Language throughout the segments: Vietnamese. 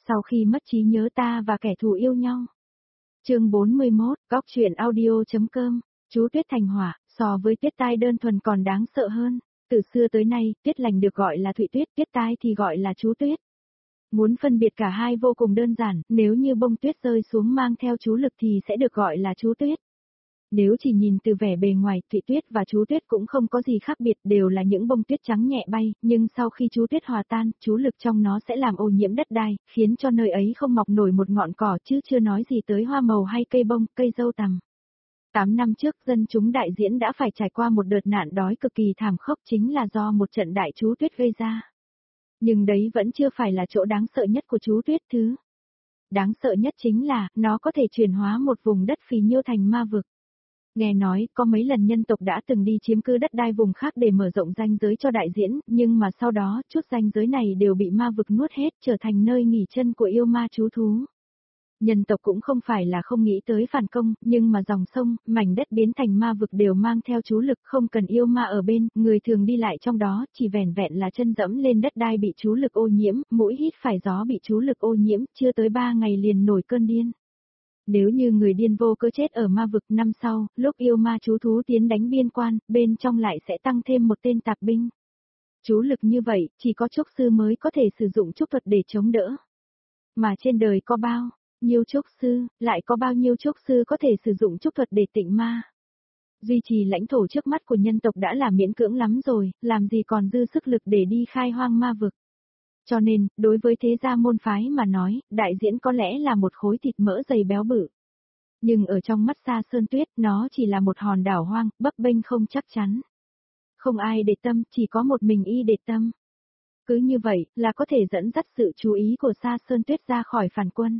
Sau khi mất trí nhớ ta và kẻ thù yêu nhau. Chương 41, Góc truyện audio.com. Chú Tuyết thành hỏa, so với Tuyết Tai đơn thuần còn đáng sợ hơn. Từ xưa tới nay, Tuyết Lành được gọi là Thụy Tuyết, Tuyết Tai thì gọi là chú Tuyết. Muốn phân biệt cả hai vô cùng đơn giản, nếu như bông tuyết rơi xuống mang theo chú lực thì sẽ được gọi là chú Tuyết. Nếu chỉ nhìn từ vẻ bề ngoài, Thụy Tuyết và chú Tuyết cũng không có gì khác biệt, đều là những bông tuyết trắng nhẹ bay, nhưng sau khi chú Tuyết hòa tan, chú lực trong nó sẽ làm ô nhiễm đất đai, khiến cho nơi ấy không mọc nổi một ngọn cỏ, chứ chưa nói gì tới hoa màu hay cây bông, cây dâu tằm. 8 năm trước, dân chúng Đại Diễn đã phải trải qua một đợt nạn đói cực kỳ thảm khốc, chính là do một trận đại chú Tuyết gây ra. Nhưng đấy vẫn chưa phải là chỗ đáng sợ nhất của chú Tuyết thứ. Đáng sợ nhất chính là, nó có thể chuyển hóa một vùng đất phì nhiêu thành ma vực. Nghe nói, có mấy lần nhân tộc đã từng đi chiếm cứ đất đai vùng khác để mở rộng ranh giới cho Đại Diễn, nhưng mà sau đó, chút ranh giới này đều bị ma vực nuốt hết, trở thành nơi nghỉ chân của yêu ma chú thú. Nhân tộc cũng không phải là không nghĩ tới phản công, nhưng mà dòng sông, mảnh đất biến thành ma vực đều mang theo chú lực, không cần yêu ma ở bên, người thường đi lại trong đó, chỉ vẻn vẹn là chân dẫm lên đất đai bị chú lực ô nhiễm, mũi hít phải gió bị chú lực ô nhiễm, chưa tới 3 ngày liền nổi cơn điên. Nếu như người điên vô cớ chết ở ma vực, năm sau, lúc yêu ma chú thú tiến đánh biên quan, bên trong lại sẽ tăng thêm một tên tạp binh. Chú lực như vậy, chỉ có trúc sư mới có thể sử dụng trúc thuật để chống đỡ. Mà trên đời có bao nhiêu trúc sư, lại có bao nhiêu trúc sư có thể sử dụng trúc thuật để tịnh ma. Duy trì lãnh thổ trước mắt của nhân tộc đã là miễn cưỡng lắm rồi, làm gì còn dư sức lực để đi khai hoang ma vực. Cho nên, đối với thế gia môn phái mà nói, Đại Diễn có lẽ là một khối thịt mỡ dày béo bự. Nhưng ở trong mắt Sa Sơn Tuyết, nó chỉ là một hòn đảo hoang, bấp bênh không chắc chắn. Không ai để tâm, chỉ có một mình y để tâm. Cứ như vậy, là có thể dẫn dắt sự chú ý của Sa Sơn Tuyết ra khỏi phản quân.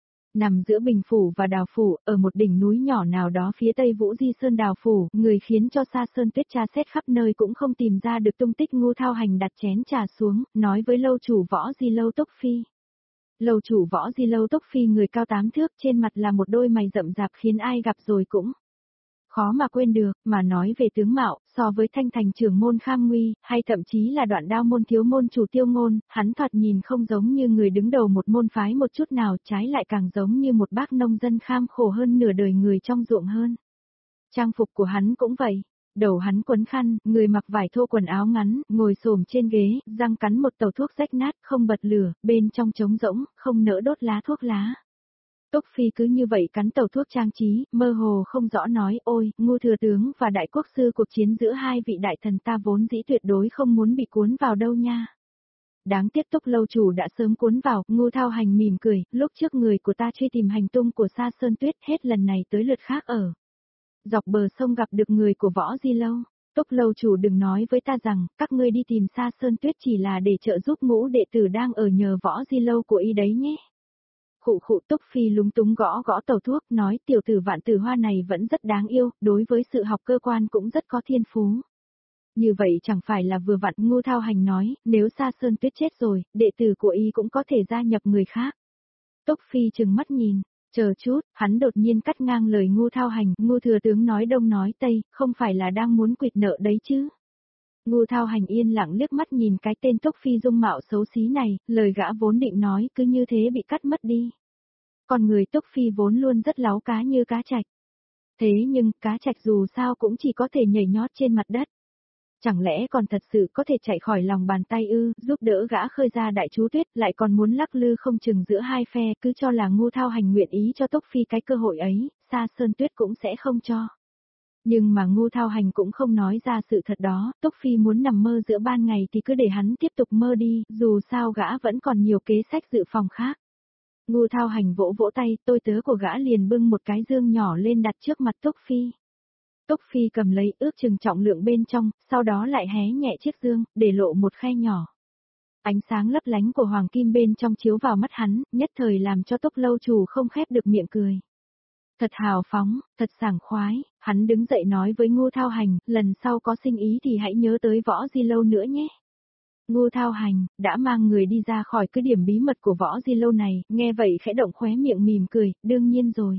Nằm giữa Bình Phủ và Đào Phủ, ở một đỉnh núi nhỏ nào đó phía tây Vũ Di Sơn Đào Phủ, người khiến cho Sa Sơn Tuyết tra xét khắp nơi cũng không tìm ra được tung tích Ngưu Thao Hành đặt chén trà xuống, nói với lâu chủ Võ Di Lâu Tốc Phi. Lâu chủ Võ Di Lâu Tốc Phi người cao 8 thước, trên mặt là một đôi mày rậm rạp khiến ai gặp rồi cũng khó mà quên được, mà nói về tướng mạo, so với Thanh Thành trưởng môn Kham Nguy, hay thậm chí là Đoạn Đao môn thiếu môn chủ Tiêu Ngôn, hắn thoạt nhìn không giống như người đứng đầu một môn phái một chút nào, trái lại càng giống như một bác nông dân kham khổ hơn nửa đời người trong ruộng hơn. Trang phục của hắn cũng vậy, đầu hắn quấn khăn, người mặc vải thô quần áo ngắn, ngồi xổm trên ghế, răng cắn một tàu thuốc rách nát, không bật lửa, bên trong trống rỗng, không nỡ đốt lá thuốc lá. Tốc Phi cứ như vậy cắn tàu thuốc trang trí, mơ hồ không rõ nói, ôi, Ngưu thừa tướng và đại quốc sư, cuộc chiến giữa hai vị đại thần ta vốn dĩ tuyệt đối không muốn bị cuốn vào đâu nha. Đáng tiếc Tốc lâu chủ đã sớm cuốn vào, Ngưu Thao Hành mỉm cười, lúc trước người của ta truy tìm hành tung của Sa Sơn Tuyết, hết lần này tới lượt khác ở dọc bờ sông gặp được người của Võ Di Lâu. Tốc lâu chủ đừng nói với ta rằng, các ngươi đi tìm Sa Sơn Tuyết chỉ là để trợ giúp ngũ đệ tử đang ở nhờ Võ Di Lâu của y đấy nhé. Khụ khụ. Tốc Phi lúng túng gõ gõ tàu thuốc, nói tiểu tử Vạn Tử Hoa này vẫn rất đáng yêu, đối với sự học cơ quan cũng rất có thiên phú. Như vậy chẳng phải là vừa vặn. Ngưu Thao Hành nói, nếu Sa Sơn Tuyết chết rồi, đệ tử của y cũng có thể gia nhập người khác. Tốc Phi trừng mắt nhìn, chờ chút, hắn đột nhiên cắt ngang lời Ngưu Thao Hành, Ngưu thừa tướng nói đông nói tây, không phải là đang muốn quỵt nợ đấy chứ. Ngưu Thao Hành yên lặng liếc mắt nhìn cái tên Tốc Phi dung mạo xấu xí này, lời gã vốn định nói cứ như thế bị cắt mất đi. Còn người Tốc Phi vốn luôn rất láu cá như cá trạch. Thế nhưng, cá trạch dù sao cũng chỉ có thể nhảy nhót trên mặt đất. Chẳng lẽ còn thật sự có thể chạy khỏi lòng bàn tay ư, giúp đỡ gã khơi ra đại chú Tuyết, lại còn muốn lắc lư không chừng giữa hai phe, cứ cho là Ngưu Thao Hành nguyện ý cho Tốc Phi cái cơ hội ấy, Sa Sơn Tuyết cũng sẽ không cho. Nhưng mà Ngưu Thao Hành cũng không nói ra sự thật đó, Tốc Phi muốn nằm mơ giữa ban ngày thì cứ để hắn tiếp tục mơ đi, dù sao gã vẫn còn nhiều kế sách dự phòng khác. Ngưu Thao Hành vỗ vỗ tay, tôi tớ của gã liền bưng một cái dương nhỏ lên đặt trước mặt Tốc Phi. Tốc Phi cầm lấy, ước chừng trọng lượng bên trong, sau đó lại hé nhẹ chiếc dương, để lộ một khe nhỏ. Ánh sáng lấp lánh của hoàng kim bên trong chiếu vào mắt hắn, nhất thời làm cho Tốc lâu chủ không khép được miệng cười. Thật hào phóng, thật sảng khoái, hắn đứng dậy nói với Ngưu Thao Hành, lần sau có sinh ý thì hãy nhớ tới Võ Di Lâu nữa nhé. Ngưu Thao Hành, đã mang người đi ra khỏi cái điểm bí mật của Võ Di Lâu này, nghe vậy khẽ động khóe miệng mỉm cười, đương nhiên rồi.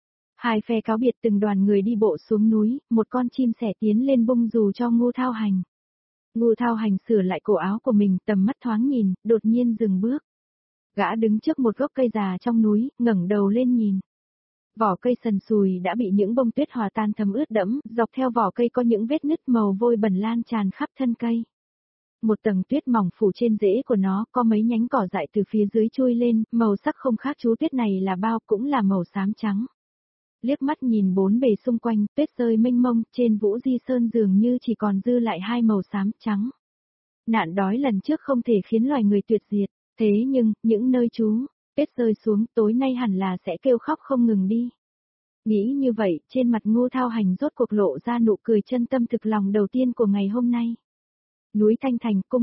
Hai phe cáo biệt, từng đoàn người đi bộ xuống núi, một con chim sẻ tiến lên bung dù cho Ngưu Thao Hành. Ngưu Thao Hành sửa lại cổ áo của mình, tầm mắt thoáng nhìn, đột nhiên dừng bước. Gã đứng trước một gốc cây già trong núi, ngẩng đầu lên nhìn. Vỏ cây sần sùi đã bị những bông tuyết hòa tan thấm ướt đẫm, dọc theo vỏ cây có những vết nứt màu vôi bẩn lan tràn khắp thân cây. Một tầng tuyết mỏng phủ trên rễ của nó, có mấy nhánh cỏ dại từ phía dưới chui lên, màu sắc không khác chú tuyết này là bao, cũng là màu xám trắng. Liếc mắt nhìn bốn bề xung quanh, tuyết rơi mênh mông, trên Vũ Di Sơn dường như chỉ còn dư lại hai màu xám trắng. Nạn đói lần trước không thể khiến loài người tuyệt diệt, thế nhưng, những nơi trú, tuyết rơi xuống, tối nay hẳn là sẽ kêu khóc không ngừng đi. Nghĩ như vậy, trên mặt Ngô Thao Hành rốt cuộc lộ ra nụ cười chân tâm thực lòng đầu tiên của ngày hôm nay. Núi Thanh Thành, cung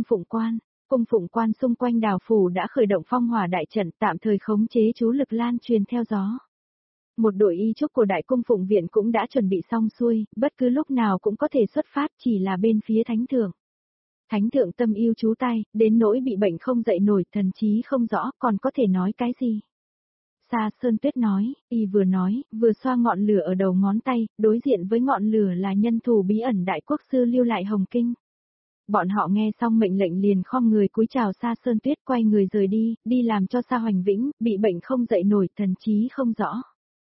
phụng quan xung quanh đào phủ đã khởi động phong hỏa đại trận, tạm thời khống chế chú lực lan truyền theo gió. Một đội y trúc của đại cung phụng viện cũng đã chuẩn bị xong xuôi, bất cứ lúc nào cũng có thể xuất phát, chỉ là bên phía thánh thượng. Thánh thượng tâm yêu chú tai, đến nỗi bị bệnh không dậy nổi, thần trí không rõ, còn có thể nói cái gì? Sa Sơn Tuyết nói, vừa xoa ngọn lửa ở đầu ngón tay, đối diện với ngọn lửa là nhân thủ bí ẩn đại quốc sư lưu lại Hồng Kinh. Bọn họ nghe xong mệnh lệnh liền khom người cúi chào Sa Sơn Tuyết, quay người rời đi làm cho Sa Hoành Vĩnh, bị bệnh không dậy nổi, thần trí không rõ.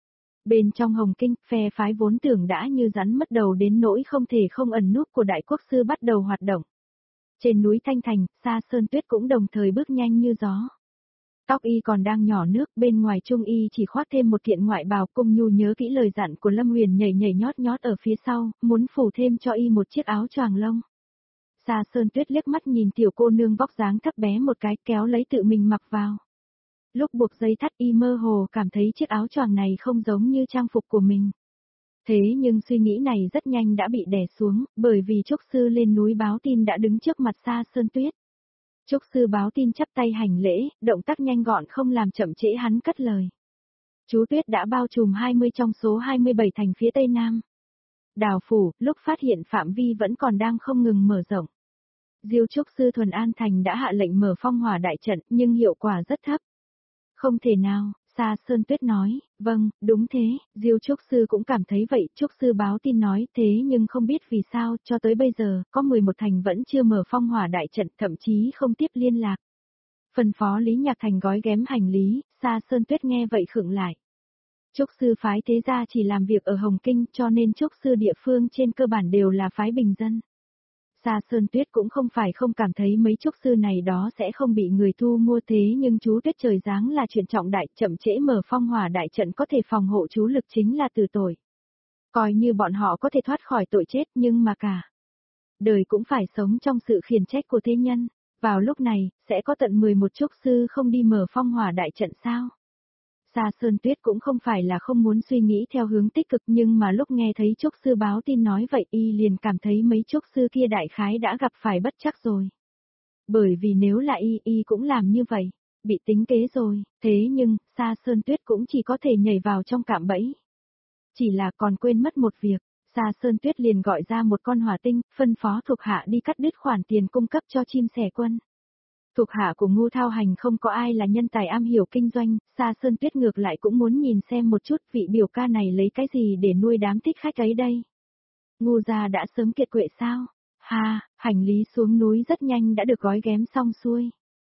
Bên trong Hồng Kinh, phe phái vốn tưởng đã như rắn mất đầu đến nỗi không thể không ẩn núp của đại quốc sư bắt đầu hoạt động. Trên núi Thanh Thành, Sa Sơn Tuyết cũng đồng thời bước nhanh như gió. Tóc y còn đang nhỏ nước, bên ngoài trung y chỉ khoác thêm một kiện ngoại bào. Cung Nhu nhớ kỹ lời dặn của Lâm Huyền, nhảy nhót ở phía sau, muốn phủ thêm cho y một chiếc áo choàng lông. Sa Sơn Tuyết liếc mắt nhìn tiểu cô nương vóc dáng thấp bé một cái, kéo lấy tự mình mặc vào. Lúc buộc dây thắt y mơ hồ cảm thấy chiếc áo choàng này không giống như trang phục của mình. Thế nhưng suy nghĩ này rất nhanh đã bị đè xuống, bởi vì Trúc Sư lên núi báo tin đã đứng trước mặt Sa Sơn Tuyết. Trúc Sư báo tin chắp tay hành lễ, động tác nhanh gọn không làm chậm trễ hắn cất lời. Chú Tuyết đã bao trùm 20 trong số 27 thành phía Tây Nam. Đào phủ, lúc phát hiện phạm vi vẫn còn đang không ngừng mở rộng. Diêu Trúc Sư Thuần An Thành đã hạ lệnh mở phong hỏa đại trận, nhưng hiệu quả rất thấp. Không thể nào, Sa Sơn Tuyết nói, vâng, đúng thế, Diêu Trúc Sư cũng cảm thấy vậy, Trúc Sư báo tin nói thế nhưng không biết vì sao, cho tới bây giờ, có 11 thành vẫn chưa mở phong hỏa đại trận, thậm chí không tiếp liên lạc. Phân phó Lý Nhạc Thành gói ghém hành lý, Sa Sơn Tuyết nghe vậy khựng lại. Trúc Sư phái thế gia chỉ làm việc ở Hồng Kinh, cho nên Trúc Sư địa phương trên cơ bản đều là phái bình dân. Sa Sơn Tuyết cũng không phải không cảm thấy mấy trúc sư này đó sẽ không bị người thu mua, thế nhưng chú Tuyết trời giáng là chuyện trọng đại, chậm trễ mở phong hỏa đại trận có thể phòng hộ chú lực chính là từ tội. Coi như bọn họ có thể thoát khỏi tội chết, nhưng mà cả đời cũng phải sống trong sự khiển trách của thế nhân. Vào lúc này, sẽ có tận 11 trúc sư không đi mở phong hỏa đại trận sao? Sa Sơn Tuyết cũng không phải là không muốn suy nghĩ theo hướng tích cực, nhưng mà lúc nghe thấy trúc sư báo tin nói vậy y liền cảm thấy mấy trúc sư kia đại khái đã gặp phải bất trắc rồi. Bởi vì nếu là y cũng làm như vậy, bị tính kế rồi, thế nhưng, Sa Sơn Tuyết cũng chỉ có thể nhảy vào trong cạm bẫy. Chỉ là còn quên mất một việc, Sa Sơn Tuyết liền gọi ra một con hỏa tinh, phân phó thuộc hạ đi cắt đứt khoản tiền cung cấp cho chim sẻ quân. Thuộc hạ của Ngô Thao Hành không có ai là nhân tài am hiểu kinh doanh, Sa Sơn Tuyết ngược lại cũng muốn nhìn xem một chút vị biểu ca này lấy cái gì để nuôi đám thích khách ấy đây. Ngô gia đã sớm kiệt quệ sao? Ha, hành lý xuống núi rất nhanh đã được gói ghém xong xuôi.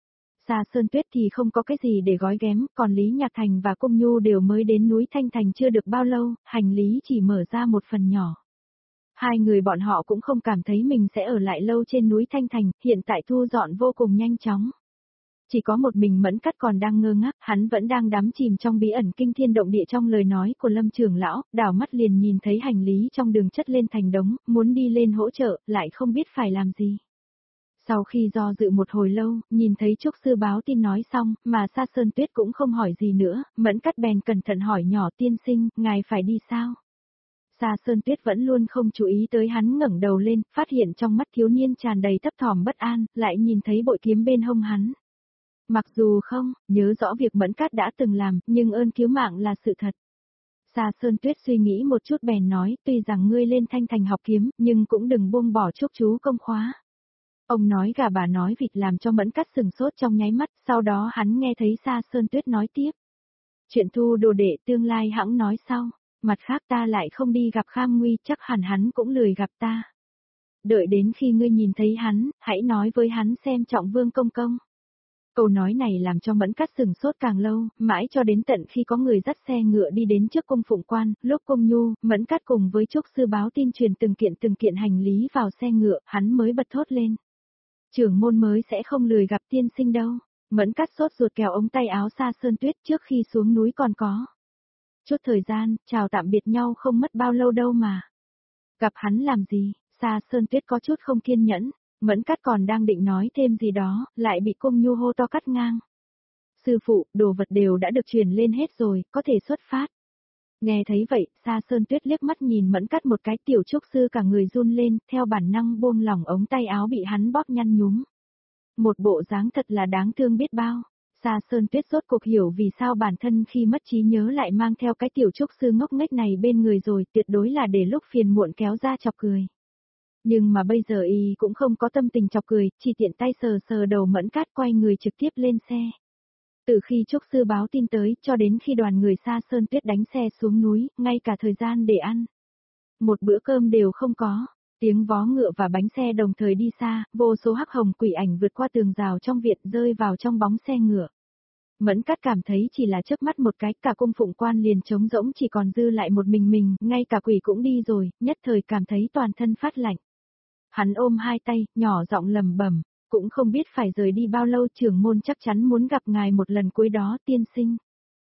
Sa Sơn Tuyết thì không có cái gì để gói ghém, còn Lý Nhạc Thành và Cung Nhu đều mới đến núi Thanh Thành chưa được bao lâu, hành lý chỉ mở ra một phần nhỏ. Hai người bọn họ cũng không cảm thấy mình sẽ ở lại lâu trên núi Thanh Thành, hiện tại thu dọn vô cùng nhanh chóng. Chỉ có một mình Mẫn Cắt còn đang ngơ ngác, hắn vẫn đang đắm chìm trong bí ẩn kinh thiên động địa trong lời nói của Lâm trưởng lão, đảo mắt liền nhìn thấy hành lý trong đường chất lên thành đống, muốn đi lên hỗ trợ, lại không biết phải làm gì. Sau khi do dự một hồi lâu, nhìn thấy Trúc Sư báo tin nói xong, mà Sa Sơn Tuyết cũng không hỏi gì nữa, Mẫn Cắt bèn cẩn thận hỏi nhỏ, tiên sinh, ngài phải đi sao? Sa Sơn Tuyết vẫn luôn không chú ý tới hắn, ngẩng đầu lên, phát hiện trong mắt thiếu niên tràn đầy thấp thỏm bất an, lại nhìn thấy bội kiếm bên hông hắn. Mặc dù không nhớ rõ việc Mẫn Cát đã từng làm, nhưng ơn cứu mạng là sự thật. Sa Sơn Tuyết suy nghĩ một chút bèn nói, tuy rằng ngươi lên Thanh Thành học kiếm, nhưng cũng đừng buông bỏ chúc chú công khóa. Ông nói gà bà nói vịt làm cho Mẫn Cát sừng sốt trong nháy mắt, sau đó hắn nghe thấy Sa Sơn Tuyết nói tiếp. Chuyện thu đồ đệ tương lai hãng nói sau. Mặt khác ta lại không đi gặp Kham Nguy, chắc hẳn hắn cũng lười gặp ta. Đợi đến khi ngươi nhìn thấy hắn, hãy nói với hắn xem Trọng Vương công công. Câu nói này làm cho Mẫn Cát sừng sốt càng lâu, mãi cho đến tận khi có người dắt xe ngựa đi đến trước cung phụng quan, lúc cung nhu, Mẫn Cát cùng với Trúc Sư báo tin truyền từng kiện hành lý vào xe ngựa, hắn mới bật thốt lên. Trưởng môn mới sẽ không lười gặp tiên sinh đâu. Mẫn Cát sốt ruột kéo ống tay áo Sa Sơn Tuyết trước khi xuống núi còn có chút thời gian, chào tạm biệt nhau không mất bao lâu đâu mà. Gặp hắn làm gì? Sa Sơn Tuyết có chút không kiên nhẫn, Mẫn Cát còn đang định nói thêm gì đó, lại bị cung nhu hô to cắt ngang. Sư phụ, đồ vật đều đã được truyền lên hết rồi, có thể xuất phát. Nghe thấy vậy, Sa Sơn Tuyết liếc mắt nhìn Mẫn Cát một cái, tiểu trúc sư cả người run lên, theo bản năng buông lỏng ống tay áo bị hắn bóp nhăn nhúm. Một bộ dáng thật là đáng thương biết bao. Sa Sơn Tuyết rốt cuộc hiểu vì sao bản thân khi mất trí nhớ lại mang theo cái tiểu trúc sư ngốc nghếch này bên người rồi, tuyệt đối là để lúc phiền muộn kéo ra chọc cười. Nhưng mà bây giờ y cũng không có tâm tình chọc cười, chỉ tiện tay sờ sờ đầu Mẫn Cát quay người trực tiếp lên xe. Từ khi Trúc Sư báo tin tới, cho đến khi đoàn người Sa Sơn Tuyết đánh xe xuống núi, ngay cả thời gian để ăn một bữa cơm đều không có. Tiếng vó ngựa và bánh xe đồng thời đi xa, vô số hắc hồng quỷ ảnh vượt qua tường rào trong viện rơi vào trong bóng xe ngựa. Mẫn Cát cảm thấy chỉ là chớp mắt một cái, cả cung phụng quan liền trống rỗng chỉ còn dư lại một mình, ngay cả quỷ cũng đi rồi, nhất thời cảm thấy toàn thân phát lạnh. Hắn ôm hai tay, nhỏ giọng lẩm bẩm, cũng không biết phải rời đi bao lâu, trưởng môn chắc chắn muốn gặp ngài một lần cuối đó, tiên sinh.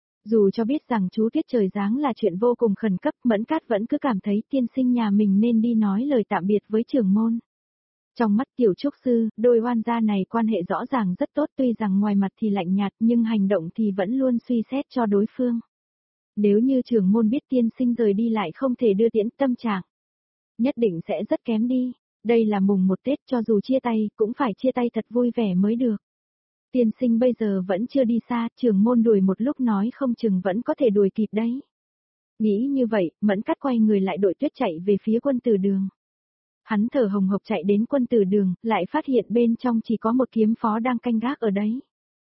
Dù cho biết rằng chú Tuyết trời giáng là chuyện vô cùng khẩn cấp, Mẫn Cát vẫn cứ cảm thấy tiên sinh nhà mình nên đi nói lời tạm biệt với trưởng môn. Trong mắt tiểu trúc sư, đôi oan gia này quan hệ rõ ràng rất tốt, tuy rằng ngoài mặt thì lạnh nhạt nhưng hành động thì vẫn luôn suy xét cho đối phương. Nếu như trưởng môn biết tiên sinh rời đi lại không thể đưa tiễn, tâm trạng nhất định sẽ rất kém đi. Đây là mùng một Tết, cho dù chia tay, cũng phải chia tay thật vui vẻ mới được. Tiên sinh bây giờ vẫn chưa đi xa, trưởng môn đuổi một lúc nói không chừng vẫn có thể đuổi kịp đấy. Nghĩ như vậy, Mẫn Cát quay người lại đội Tuyết chạy về phía Quân Tử Đường. Hắn thở hồng hộc chạy đến Quân Tử Đường, lại phát hiện bên trong chỉ có một kiếm phó đang canh gác ở đấy.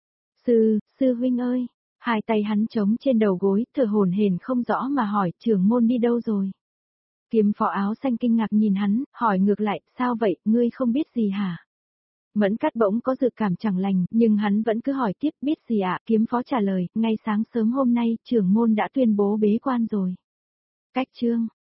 Sư huynh ơi, hai tay hắn chống trên đầu gối, thở hổn hển không rõ mà hỏi, trưởng môn đi đâu rồi? Kiếm phó áo xanh kinh ngạc nhìn hắn, hỏi ngược lại, sao vậy, ngươi không biết gì hả? Mẫn Cát bỗng có dự cảm chẳng lành, nhưng hắn vẫn cứ hỏi tiếp, biết gì ạ? Kiếm phó trả lời, ngay sáng sớm hôm nay, trưởng môn đã tuyên bố bế quan rồi. Cách chương